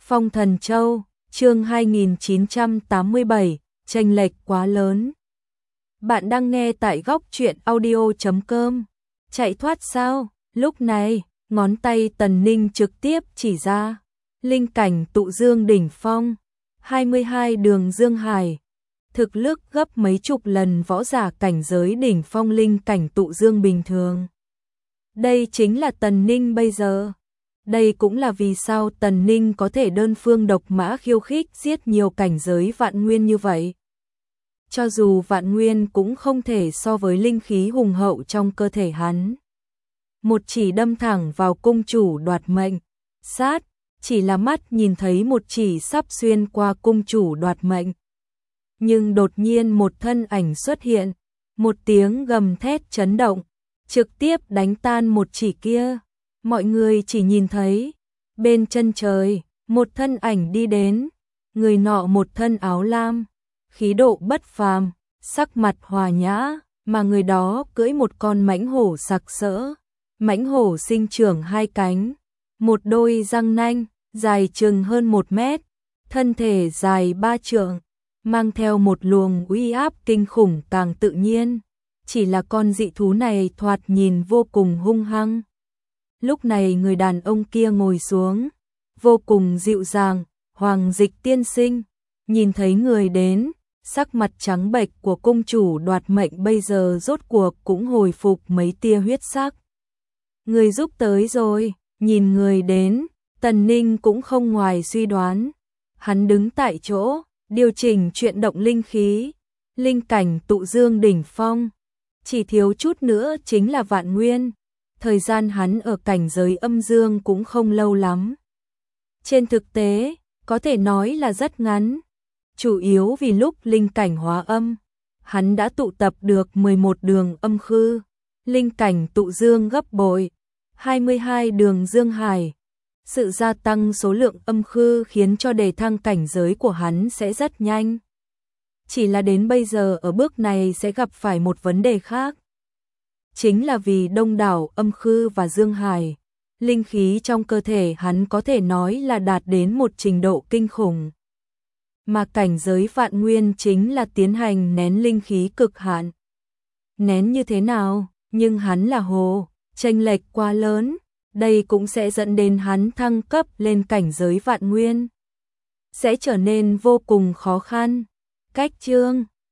Phong Thần Châu, chương 2987, chênh lệch quá lớn. Bạn đang nghe tại góc truyện audio.com. Chạy thoát sao? Lúc này, ngón tay Tần Ninh trực tiếp chỉ ra. Linh cảnh tụ dương đỉnh phong, 22 đường dương hải. Thực lực gấp mấy chục lần võ giả cảnh giới đỉnh phong linh cảnh tụ dương bình thường. Đây chính là Tần Ninh bây giờ. Đây cũng là vì sao Tần Ninh có thể đơn phương độc mã khiêu khích giết nhiều cảnh giới vạn nguyên như vậy. Cho dù vạn nguyên cũng không thể so với linh khí hùng hậu trong cơ thể hắn. Một chỉ đâm thẳng vào cung chủ đoạt mệnh, sát, chỉ là mắt nhìn thấy một chỉ sắp xuyên qua cung chủ đoạt mệnh. Nhưng đột nhiên một thân ảnh xuất hiện, một tiếng gầm thét chấn động, trực tiếp đánh tan một chỉ kia. Mọi người chỉ nhìn thấy, bên chân trời, một thân ảnh đi đến, người nọ một thân áo lam, khí độ bất phàm, sắc mặt hòa nhã, mà người đó cưỡi một con mãnh hổ sặc sỡ. Mãnh hổ sinh trưởng hai cánh, một đôi răng nanh, dài chừng hơn 1 mét, thân thể dài 3 trượng, mang theo một luồng uy áp kinh khủng càng tự nhiên. Chỉ là con dị thú này thoạt nhìn vô cùng hung hăng. Lúc này người đàn ông kia ngồi xuống, vô cùng dịu dàng, Hoàng Dịch tiên sinh, nhìn thấy người đến, sắc mặt trắng bệch của cung chủ đoạt mệnh bây giờ rốt cuộc cũng hồi phục mấy tia huyết sắc. Người giúp tới rồi, nhìn người đến, Tần Ninh cũng không ngoài suy đoán. Hắn đứng tại chỗ, điều chỉnh chuyển động linh khí, linh cảnh tụ dương đỉnh phong. Chỉ thiếu chút nữa chính là vạn nguyên. Thời gian hắn ở cảnh giới âm dương cũng không lâu lắm. Trên thực tế, có thể nói là rất ngắn. Chủ yếu vì lúc linh cảnh hóa âm, hắn đã tụ tập được 11 đường âm khư, linh cảnh tụ dương gấp bội, 22 đường dương hải. Sự gia tăng số lượng âm khư khiến cho đề thăng cảnh giới của hắn sẽ rất nhanh. Chỉ là đến bây giờ ở bước này sẽ gặp phải một vấn đề khác. Chính là vì đông đảo âm khư và dương hải, linh khí trong cơ thể hắn có thể nói là đạt đến một trình độ kinh khủng. Mà cảnh giới vạn nguyên chính là tiến hành nén linh khí cực hạn. Nén như thế nào, nhưng hắn là hồ, chênh lệch quá lớn, đây cũng sẽ dẫn đến hắn thăng cấp lên cảnh giới vạn nguyên. Sẽ trở nên vô cùng khó khăn. Cách chương